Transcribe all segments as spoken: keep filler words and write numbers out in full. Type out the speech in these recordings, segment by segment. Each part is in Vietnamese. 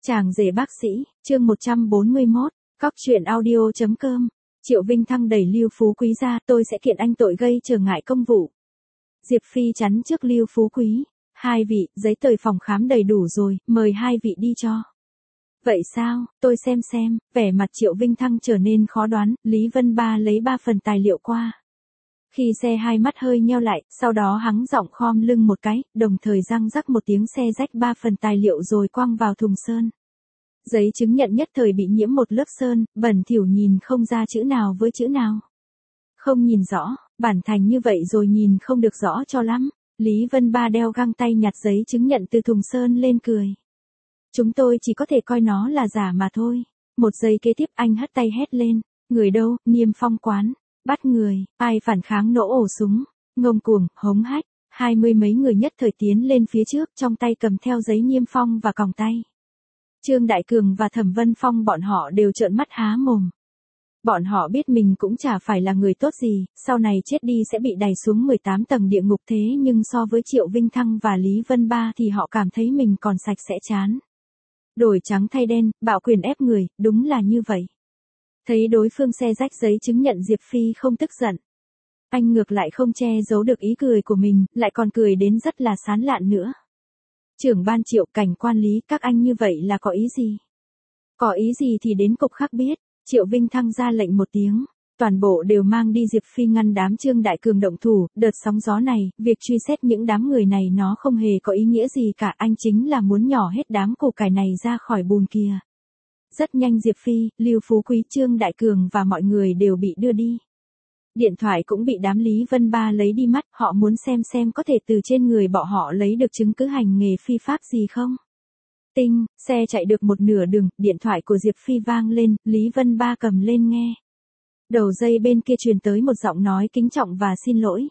Chàng rể bác sĩ, chương một trăm bốn mươi mốt, cóc truyện audio chấm com. Triệu Vinh Thăng đẩy Lưu Phú Quý ra, tôi sẽ kiện anh tội gây trở ngại công vụ. Diệp Phi chắn trước Lưu Phú Quý, hai vị, giấy tờ phòng khám đầy đủ rồi, mời hai vị đi cho. Vậy sao, tôi xem xem, vẻ mặt Triệu Vinh Thăng trở nên khó đoán, Lý Vân Ba lấy ba phần tài liệu qua. Khi xe hai mắt hơi nheo lại, sau đó hắng giọng khom lưng một cái, đồng thời răng rắc một tiếng xe rách ba phần tài liệu rồi quăng vào thùng sơn. Giấy chứng nhận nhất thời bị nhiễm một lớp sơn, bẩn thỉu nhìn không ra chữ nào với chữ nào. Không nhìn rõ, bản thành như vậy rồi nhìn không được rõ cho lắm. Lý Vân Ba đeo găng tay nhặt giấy chứng nhận từ thùng sơn lên cười. Chúng tôi chỉ có thể coi nó là giả mà thôi. Một giây kế tiếp anh hất tay hét lên. Người đâu, Niêm Phong quán. Bắt người, ai phản kháng nổ ổ súng. Ngông cuồng, hống hách. Hai mươi mấy người nhất thời tiến lên phía trước trong tay cầm theo giấy niêm phong và còng tay. Trương Đại Cường và Thẩm Vân Phong bọn họ đều trợn mắt há mồm. Bọn họ biết mình cũng chả phải là người tốt gì, sau này chết đi sẽ bị đày xuống mười tám tầng địa ngục, thế nhưng so với Triệu Vinh Thăng và Lý Vân Ba thì họ cảm thấy mình còn sạch sẽ chán. Đổi trắng thay đen, bạo quyền ép người, đúng là như vậy. Thấy đối phương xe rách giấy chứng nhận, Diệp Phi không tức giận. Anh ngược lại không che giấu được ý cười của mình, lại còn cười đến rất là sán lạn nữa. Trưởng ban Triệu, cảnh quan Lý, các anh như vậy là có ý gì? Có ý gì thì đến cục khác biết. Triệu Vinh Thăng ra lệnh một tiếng. Toàn bộ đều mang đi. Diệp Phi ngăn đám Trương Đại Cường động thủ. Đợt sóng gió này, việc truy xét những đám người này nó không hề có ý nghĩa gì cả. Anh chính là muốn nhỏ hết đám củ cải này ra khỏi bùn kia. Rất nhanh Diệp Phi, Lưu Phú Quý, Trương Đại Cường và mọi người đều bị đưa đi. Điện thoại cũng bị đám Lý Vân Ba lấy đi mất. Họ muốn xem xem có thể từ trên người bọn họ lấy được chứng cứ hành nghề phi pháp gì không. Tinh, xe chạy được một nửa đường, điện thoại của Diệp Phi vang lên, Lý Vân Ba cầm lên nghe. Đầu dây bên kia truyền tới một giọng nói kính trọng và xin lỗi.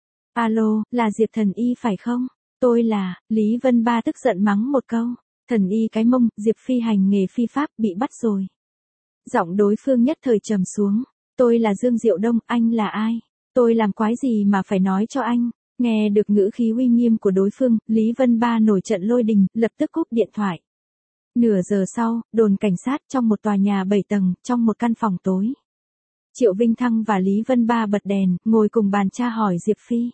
Alo, là Diệp Thần Y phải không? Tôi là, Lý Vân Ba tức giận mắng một câu. Thần Y cái mông, Diệp Phi hành nghề phi pháp, bị bắt rồi. Giọng đối phương nhất thời trầm xuống. Tôi là Dương Diệu Đông, anh là ai? Tôi làm quái gì mà phải nói cho anh? Nghe được ngữ khí uy nghiêm của đối phương, Lý Vân Ba nổi trận lôi đình, lập tức cúp điện thoại. Nửa giờ sau, đồn cảnh sát trong một tòa nhà bảy tầng, trong một căn phòng tối. Triệu Vinh Thăng và Lý Vân Ba bật đèn, ngồi cùng bàn tra hỏi Diệp Phi.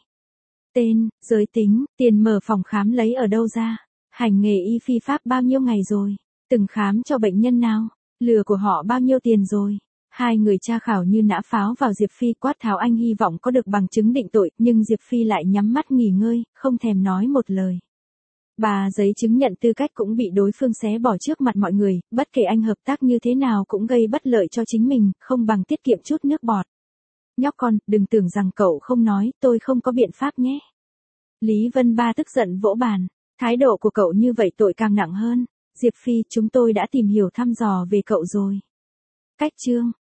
Tên, giới tính, tiền mở phòng khám lấy ở đâu ra? Hành nghề y phi pháp bao nhiêu ngày rồi? Từng khám cho bệnh nhân nào? Lừa của họ bao nhiêu tiền rồi? Hai người tra khảo như nã pháo vào Diệp Phi, quát tháo. Anh hy vọng có được bằng chứng định tội, nhưng Diệp Phi lại nhắm mắt nghỉ ngơi, không thèm nói một lời. Bà giấy chứng nhận tư cách cũng bị đối phương xé bỏ trước mặt mọi người, bất kể anh hợp tác như thế nào cũng gây bất lợi cho chính mình, không bằng tiết kiệm chút nước bọt. Nhóc con, đừng tưởng rằng cậu không nói, tôi không có biện pháp nhé. Lý Vân Ba tức giận vỗ bàn, thái độ của cậu như vậy tội càng nặng hơn. Diệp Phi, chúng tôi đã tìm hiểu thăm dò về cậu rồi. Cách chương